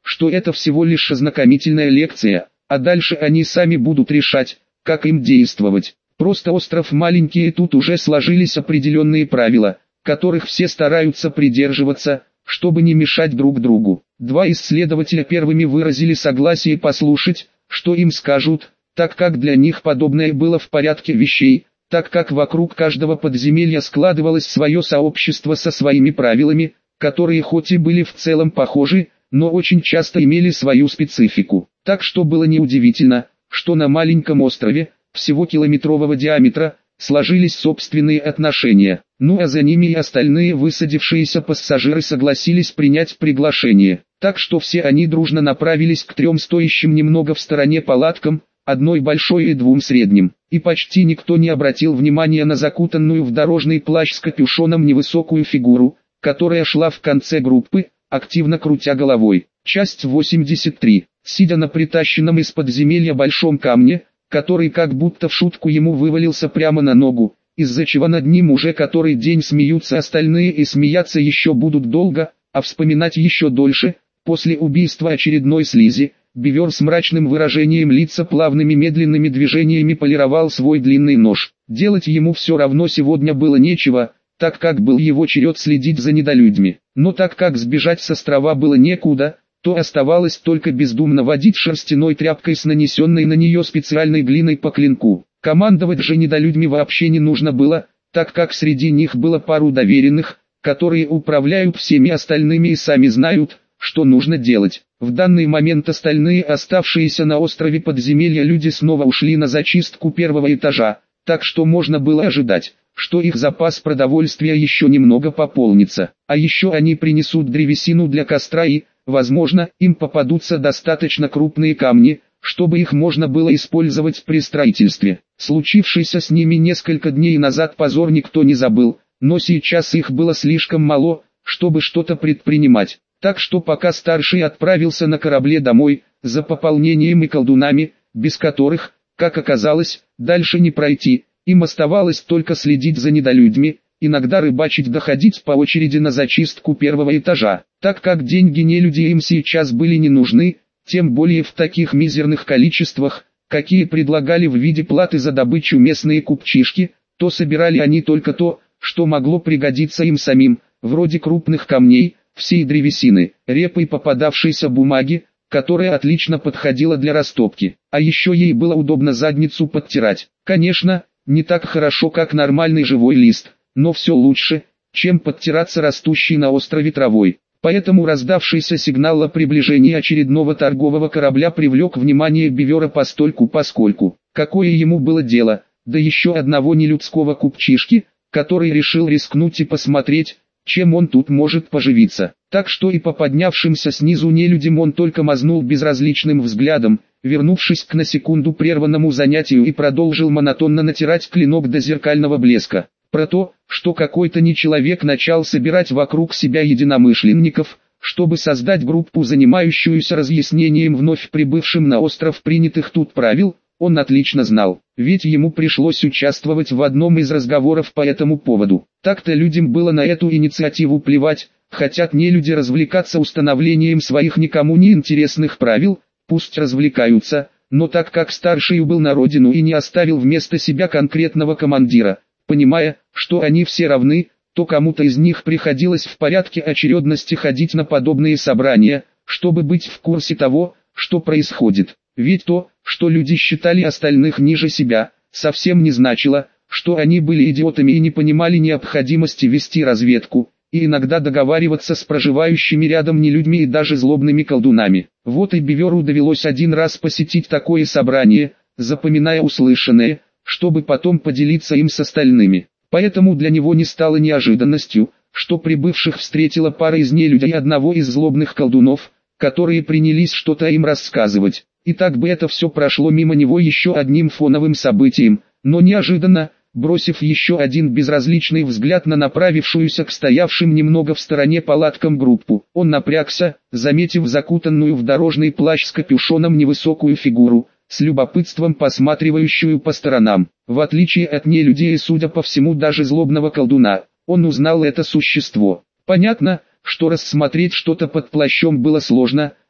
что это всего лишь ознакомительная лекция, а дальше они сами будут решать, как им действовать. Просто остров маленький, и тут уже сложились определенные правила, которых все стараются придерживаться, чтобы не мешать друг другу. Два исследователя первыми выразили согласие послушать, что им скажут, так как для них подобное было в порядке вещей, так как вокруг каждого подземелья складывалось свое сообщество со своими правилами, которые хоть и были в целом похожи, но очень часто имели свою специфику. Так что было неудивительно, что на маленьком острове, всего километрового диаметра, сложились собственные отношения. Ну а за ними и остальные высадившиеся пассажиры согласились принять приглашение. Так что все они дружно направились к трем стоящим немного в стороне палаткам, одной большой и двум средним. И почти никто не обратил внимания на закутанную в дорожный плащ с капюшоном невысокую фигуру, которая шла в конце группы, активно крутя головой. Часть восемьдесят три. Сидя на притащенном из подземелья большом камне, который как будто в шутку ему вывалился прямо на ногу, из-за чего над ним уже который день смеются остальные и смеяться еще будут долго, а вспоминать еще дольше. После убийства очередной слизи, Бивер с мрачным выражением лица плавными медленными движениями полировал свой длинный нож. Делать ему все равно сегодня было нечего, так как был его черед следить за недолюдьми. Но так как сбежать с острова было некуда, то оставалось только бездумно водить шерстяной тряпкой с нанесенной на нее специальной глиной по клинку. Командовать же недолюдьми вообще не нужно было, так как среди них было пару доверенных, которые управляют всеми остальными и сами знают, что нужно делать. В данный момент остальные оставшиеся на острове подземелья люди снова ушли на зачистку первого этажа, так что можно было ожидать, что их запас продовольствия еще немного пополнится. А еще они принесут древесину для костра и, возможно, им попадутся достаточно крупные камни, чтобы их можно было использовать при строительстве. Случившийся с ними несколько дней назад позор никто не забыл, но сейчас их было слишком мало, чтобы что-то предпринимать. Так что пока старший отправился на корабле домой, за пополнением и колдунами, без которых, как оказалось, дальше не пройти, им оставалось только следить за недолюдьми, иногда рыбачить, доходить по очереди на зачистку первого этажа. Так как деньги нелюди им сейчас были не нужны, тем более в таких мизерных количествах, какие предлагали в виде платы за добычу местные купчишки, то собирали они только то, что могло пригодиться им самим, вроде крупных камней, всей древесины, репой попадавшейся бумаги, которая отлично подходила для растопки, а еще ей было удобно задницу подтирать. Конечно, не так хорошо, как нормальный живой лист, но все лучше, чем подтираться растущей на острове травой. Поэтому раздавшийся сигнал о приближении очередного торгового корабля привлек внимание Бивера постольку-поскольку. Какое ему было дело, да еще одного нелюдского купчишки, который решил рискнуть и посмотреть, чем он тут может поживиться. Так что и по поднявшимся снизу нелюдям он только мазнул безразличным взглядом, вернувшись к на секунду прерванному занятию, и продолжил монотонно натирать клинок до зеркального блеска. Про то, что какой-то нечеловек начал собирать вокруг себя единомышленников, чтобы создать группу, занимающуюся разъяснением вновь прибывшим на остров принятых тут правил, он отлично знал, ведь ему пришлось участвовать в одном из разговоров по этому поводу. Так-то людям было на эту инициативу плевать, хотят нелюди развлекаться установлением своих никому не интересных правил, пусть развлекаются, но так как старший убыл на родину и не оставил вместо себя конкретного командира, понимая, что они все равны, то кому-то из них приходилось в порядке очередности ходить на подобные собрания, чтобы быть в курсе того, что происходит. Ведь то, что люди считали остальных ниже себя, совсем не значило, что они были идиотами и не понимали необходимости вести разведку, и иногда договариваться с проживающими рядом нелюдьми и даже злобными колдунами. Вот и Биверу довелось один раз посетить такое собрание, запоминая услышанное, чтобы потом поделиться им с остальными. Поэтому для него не стало неожиданностью, что прибывших встретила пара из нелюдей и одного из злобных колдунов, которые принялись что-то им рассказывать. И так бы это все прошло мимо него еще одним фоновым событием, но неожиданно, бросив еще один безразличный взгляд на направившуюся к стоявшим немного в стороне палаткам группу, он напрягся, заметив закутанную в дорожный плащ с капюшоном невысокую фигуру, с любопытством посматривающую по сторонам. В отличие от нелюдей и, судя по всему, даже злобного колдуна, он узнал это существо. Понятно, что рассмотреть что-то под плащом было сложно,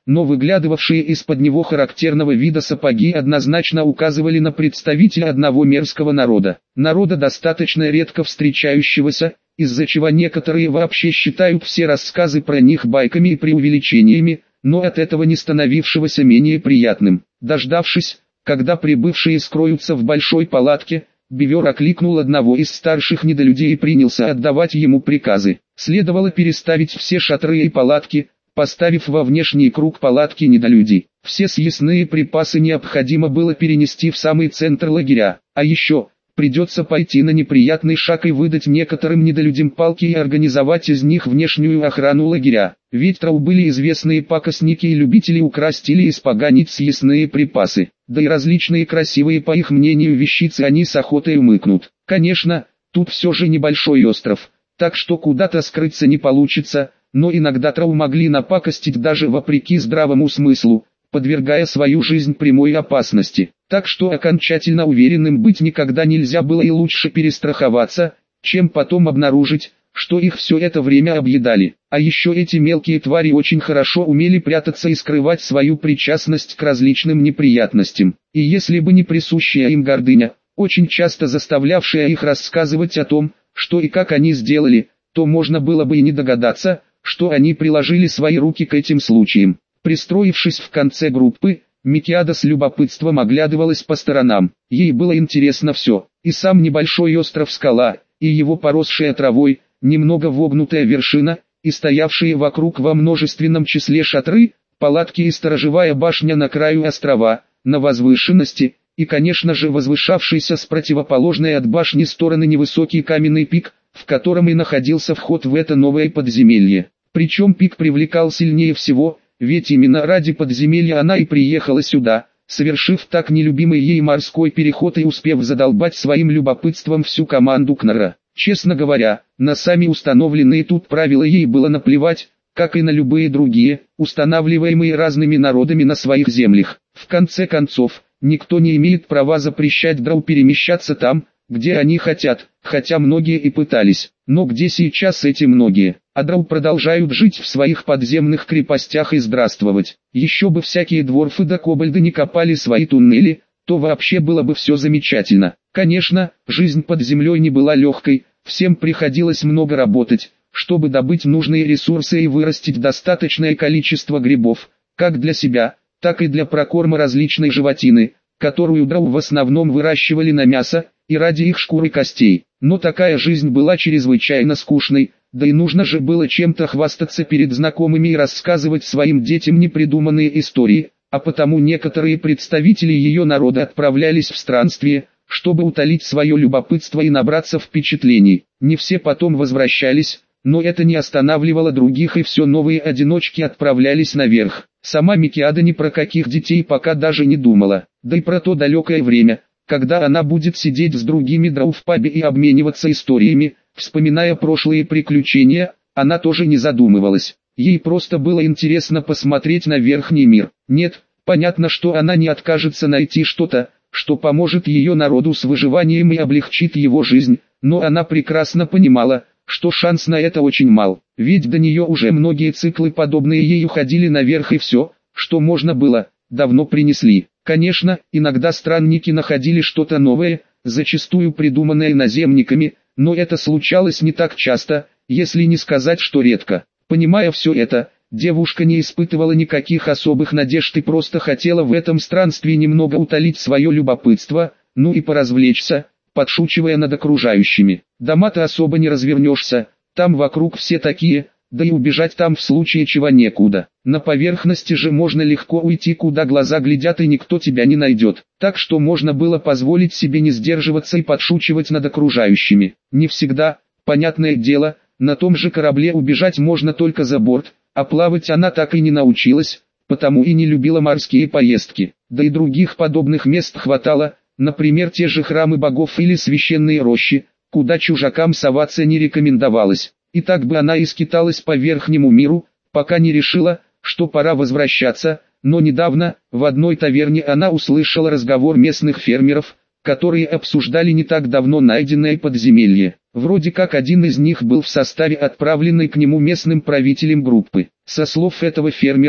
но выглядывавшие из-под него характерного вида сапоги однозначно указывали на представителя одного мерзкого народа. Народа достаточно редко встречающегося, из-за чего некоторые вообще считают все рассказы про них байками и преувеличениями, но от этого не становившегося менее приятным. Дождавшись, когда прибывшие скроются в большой палатке, Бивер окликнул одного из старших недолюдей и принялся отдавать ему приказы. Следовало переставить все шатры и палатки, поставив во внешний круг палатки недолюдей. Все съестные припасы необходимо было перенести в самый центр лагеря, а еще придется пойти на неприятный шаг и выдать некоторым недолюдям палки и организовать из них внешнюю охрану лагеря. Ведь трау были известные пакостники и любители украсть или испоганить съестные припасы, да и различные красивые по их мнению вещицы они с охотой умыкнут. Конечно, тут все же небольшой остров, так что куда-то скрыться не получится, но иногда трау могли напакостить даже вопреки здравому смыслу, подвергая свою жизнь прямой опасности. Так что окончательно уверенным быть никогда нельзя было, и лучше перестраховаться, чем потом обнаружить, что их все это время объедали. А еще эти мелкие твари очень хорошо умели прятаться и скрывать свою причастность к различным неприятностям. И если бы не присущая им гордыня, очень часто заставлявшая их рассказывать о том, что и как они сделали, то можно было бы и не догадаться, что они приложили свои руки к этим случаям. Пристроившись в конце группы, Микиада с любопытством оглядывалась по сторонам. Ей было интересно все, и сам небольшой остров-скала, и его поросшая травой, немного вогнутая вершина, и стоявшие вокруг во множественном числе шатры, палатки и сторожевая башня на краю острова, на возвышенности, и конечно же возвышавшийся с противоположной от башни стороны невысокий каменный пик, в котором и находился вход в это новое подземелье. Причем пик привлекал сильнее всего, ведь именно ради подземелья она и приехала сюда, совершив так нелюбимый ей морской переход и успев задолбать своим любопытством всю команду Кнара. Честно говоря, на сами установленные тут правила ей было наплевать, как и на любые другие, устанавливаемые разными народами на своих землях. В конце концов, никто не имеет права запрещать драу перемещаться там, где они хотят, хотя многие и пытались. Но где сейчас эти многие? А драу продолжают жить в своих подземных крепостях и здравствовать. Еще бы всякие дворфы да кобальды не копали свои туннели, то вообще было бы все замечательно. Конечно, жизнь под землей не была легкой, всем приходилось много работать, чтобы добыть нужные ресурсы и вырастить достаточное количество грибов, как для себя, так и для прокорма различной животины, которую драу в основном выращивали на мясо, и ради их шкур и костей. Но такая жизнь была чрезвычайно скучной, да и нужно же было чем-то хвастаться перед знакомыми и рассказывать своим детям непридуманные истории, а потому некоторые представители ее народа отправлялись в странствие, чтобы утолить свое любопытство и набраться впечатлений. Не все потом возвращались, но это не останавливало других, и все новые одиночки отправлялись наверх. Сама Микиада ни про каких детей пока даже не думала, да и про то далекое время, когда она будет сидеть с другими драу в пабе и обмениваться историями, вспоминая прошлые приключения, она тоже не задумывалась. Ей просто было интересно посмотреть на верхний мир. Нет, понятно, что она не откажется найти что-то, что поможет ее народу с выживанием и облегчит его жизнь, но она прекрасно понимала, что шанс на это очень мал, ведь до нее уже многие циклы подобные ей уходили наверх, и все, что можно было, давно принесли. Конечно, иногда странники находили что-то новое, зачастую придуманное наземниками, но это случалось не так часто, если не сказать, что редко. Понимая все это, девушка не испытывала никаких особых надежд и просто хотела в этом странстве немного утолить свое любопытство, ну и поразвлечься, подшучивая над окружающими. Дома-то особо не развернешься, там вокруг все такие, да и убежать там в случае чего некуда. На поверхности же можно легко уйти, куда глаза глядят, и никто тебя не найдет. Так что можно было позволить себе не сдерживаться и подшучивать над окружающими. Не всегда, понятное дело, на том же корабле убежать можно только за борт, а плавать она так и не научилась, потому и не любила морские поездки. Да и других подобных мест хватало, например, те же храмы богов или священные рощи, куда чужакам соваться не рекомендовалось. И так бы она и скиталась по верхнему миру, пока не решила, что пора возвращаться, но недавно, в одной таверне она услышала разговор местных фермеров, которые обсуждали не так давно найденное подземелье. Вроде как один из них был в составе отправленной к нему местным правителем группы. Со слов этого фермера,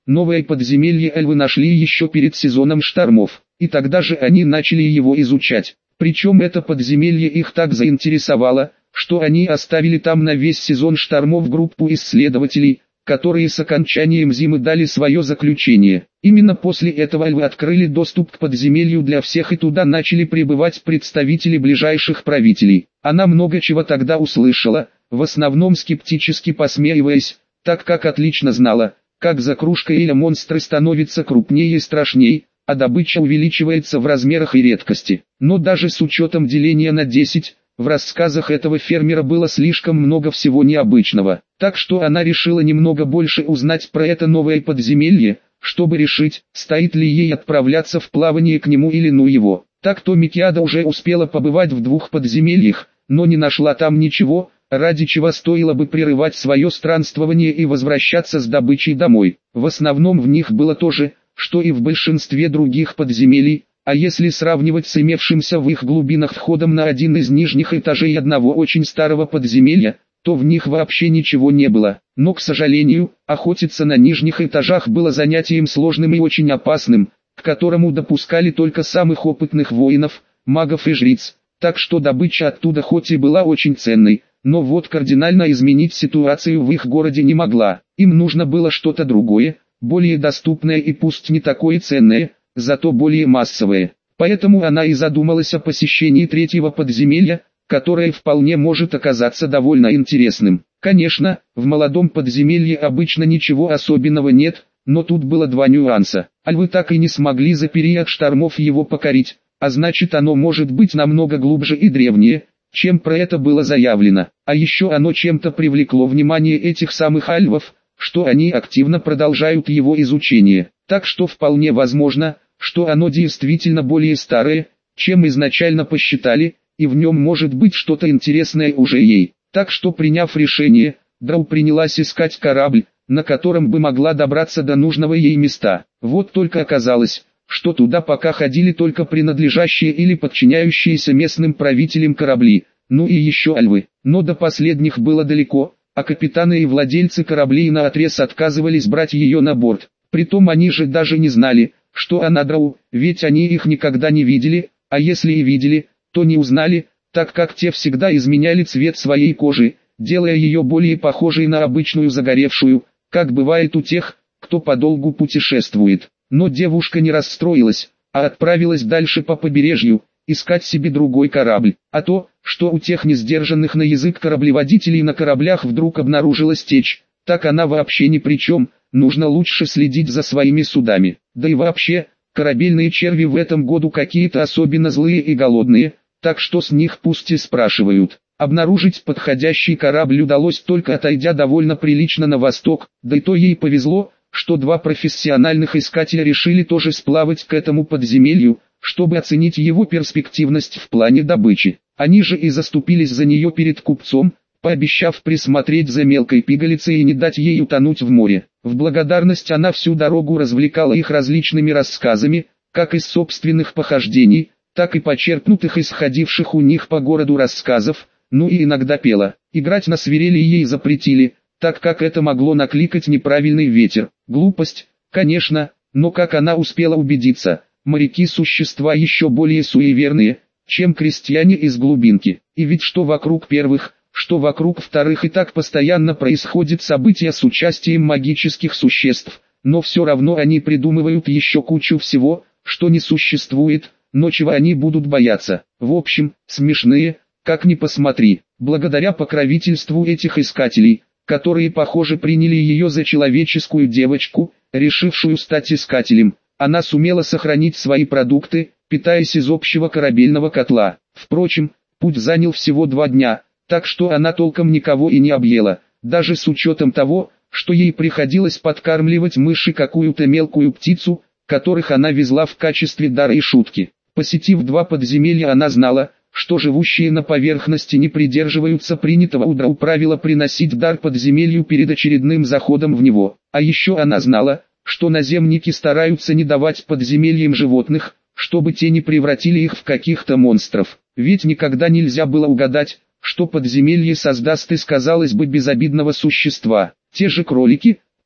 Новое подземелье эльвы нашли еще перед сезоном штормов, и тогда же они начали его изучать. Причем это подземелье их так заинтересовало, что они оставили там на весь сезон штормов группу исследователей, которые с окончанием зимы дали свое заключение. Именно после этого эльвы открыли доступ к подземелью для всех, и туда начали прибывать представители ближайших правителей. Она много чего тогда услышала, в основном скептически посмеиваясь, так как отлично знала, как за кружкой эля монстры становятся крупнее и страшней, а добыча увеличивается в размерах и редкости. Но даже с учетом деления на десять, в рассказах этого фермера было слишком много всего необычного, так что она решила немного больше узнать про это новое подземелье, чтобы решить, стоит ли ей отправляться в плавание к нему или ну его. Так-то Микиада уже успела побывать в двух подземельях, но не нашла там ничего, ради чего стоило бы прерывать свое странствование и возвращаться с добычей домой. В основном в них было то же, что и в большинстве других подземелий, а если сравнивать с имевшимся в их глубинах входом на один из нижних этажей одного очень старого подземелья, то в них вообще ничего не было. Но, к сожалению, охотиться на нижних этажах было занятием сложным и очень опасным, к которому допускали только самых опытных воинов, магов и жриц, так что добыча оттуда хоть и была очень ценной, но вот кардинально изменить ситуацию в их городе не могла. Им нужно было что-то другое, более доступное и пусть не такое ценное, зато более массовое. Поэтому она и задумалась о посещении третьего подземелья, которое вполне может оказаться довольно интересным. Конечно, в молодом подземелье обычно ничего особенного нет, но тут было два нюанса. Альвы так и не смогли за период штормов его покорить, а значит оно может быть намного глубже и древнее, чем про это было заявлено. А еще оно чем-то привлекло внимание этих самых альвов, что они активно продолжают его изучение. Так что вполне возможно, что оно действительно более старое, чем изначально посчитали, и в нем может быть что-то интересное уже ей. Так что, приняв решение, Драу принялась искать корабль, на котором бы могла добраться до нужного ей места. Вот только оказалось, что туда пока ходили только принадлежащие или подчиняющиеся местным правителям корабли, ну и еще альвы. Но до последних было далеко, а капитаны и владельцы кораблей наотрез отказывались брать ее на борт. Притом они же даже не знали, что она Драу, ведь они их никогда не видели, а если и видели, то не узнали, так как те всегда изменяли цвет своей кожи, делая ее более похожей на обычную загоревшую, как бывает у тех, кто подолгу путешествует. Но девушка не расстроилась, а отправилась дальше по побережью, искать себе другой корабль. А то, что у тех несдержанных на язык кораблеводителей на кораблях вдруг обнаружилась течь, так она вообще ни при чем, нужно лучше следить за своими судами. Да и вообще, корабельные черви в этом году какие-то особенно злые и голодные, так что с них пусть и спрашивают. Обнаружить подходящий корабль удалось только отойдя довольно прилично на восток, да и то ей повезло, что два профессиональных искателя решили тоже сплавать к этому подземелью, чтобы оценить его перспективность в плане добычи. Они же и заступились за нее перед купцом, пообещав присмотреть за мелкой пигалицей и не дать ей утонуть в море. В благодарность она всю дорогу развлекала их различными рассказами, как из собственных похождений, так и почерпнутых из ходивших у них по городу рассказов, ну и иногда пела. Играть на свирели ей запретили, так как это могло накликать неправильный ветер. Глупость, конечно, но как она успела убедиться, моряки существа еще более суеверные, чем крестьяне из глубинки. И ведь что вокруг первых, что вокруг вторых и так постоянно происходят события с участием магических существ, но все равно они придумывают еще кучу всего, что не существует, но чего они будут бояться. В общем, смешные, как ни посмотри. Благодаря покровительству этих искателей, которые, похоже, приняли ее за человеческую девочку, решившую стать искателем, она сумела сохранить свои продукты, питаясь из общего корабельного котла. Впрочем, путь занял всего два дня, так что она толком никого и не объела, даже с учетом того, что ей приходилось подкармливать мыши какую-то мелкую птицу, которых она везла в качестве дара и шутки. Посетив два подземелья, она знала, что живущие на поверхности не придерживаются принятого у Драу правила приносить дар подземелью перед очередным заходом в него. А еще она знала, что наземники стараются не давать подземельям животных, чтобы те не превратили их в каких-то монстров. Ведь никогда нельзя было угадать, что подземелье создаст из, казалось бы, безобидного существа. Те же кролики,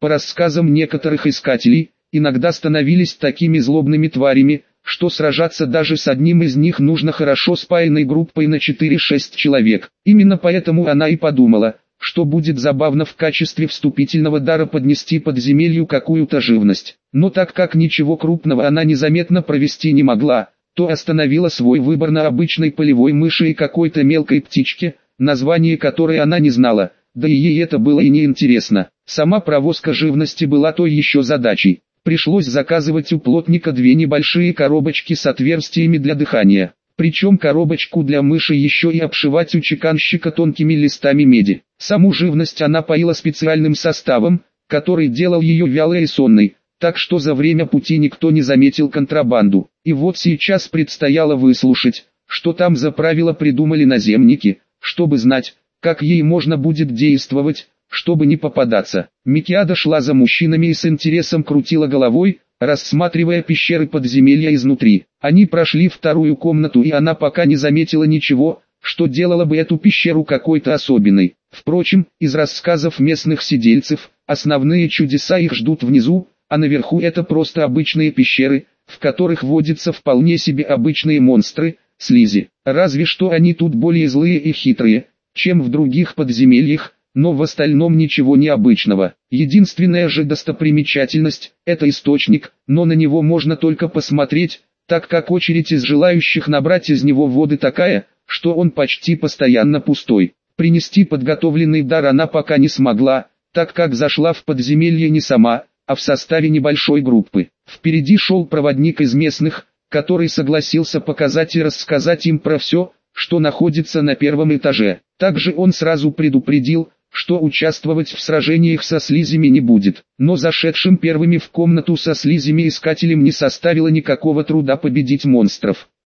По рассказам некоторых искателей, иногда становились такими злобными тварями, что сражаться даже с одним из них нужно хорошо спаянной группой на четыре-шесть человек. Именно поэтому она и подумала, что будет забавно в качестве вступительного дара поднести подземелью какую-то живность. Но так как ничего крупного она незаметно провести не могла, то остановила свой выбор на обычной полевой мыши и какой-то мелкой птичке, название которой она не знала, да и ей это было и не интересно. Сама провозка живности была той еще задачей. Пришлось заказывать у плотника две небольшие коробочки с отверстиями для дыхания. Причем коробочку для мыши еще и обшивать у чеканщика тонкими листами меди. Саму живность она поила специальным составом, который делал ее вялой и сонной, так что за время пути никто не заметил контрабанду. И вот сейчас предстояло выслушать, что там за правила придумали наземники, чтобы знать, как ей можно будет действовать, чтобы не попадаться. Микиада шла за мужчинами и с интересом крутила головой, рассматривая пещеры подземелья изнутри. Они прошли вторую комнату, и она пока не заметила ничего, что делало бы эту пещеру какой-то особенной. Впрочем, из рассказов местных сидельцев, основные чудеса их ждут внизу, а наверху это просто обычные пещеры, в которых водятся вполне себе обычные монстры, слизи. Разве что они тут более злые и хитрые, чем в других подземельях, но в остальном ничего необычного. Единственная же достопримечательность – это источник, но на него можно только посмотреть, так как очередь из желающих набрать из него воды такая, что он почти постоянно пустой. Принести подготовленный дар она пока не смогла, так как зашла в подземелье не сама, а в составе небольшой группы. Впереди шел проводник из местных, который согласился показать и рассказать им про все, что находится на первом этаже. Также он сразу предупредил, что участвовать в сражениях со слизями не будет. Но зашедшим первыми в комнату со слизями искателям не составило никакого труда победить монстров.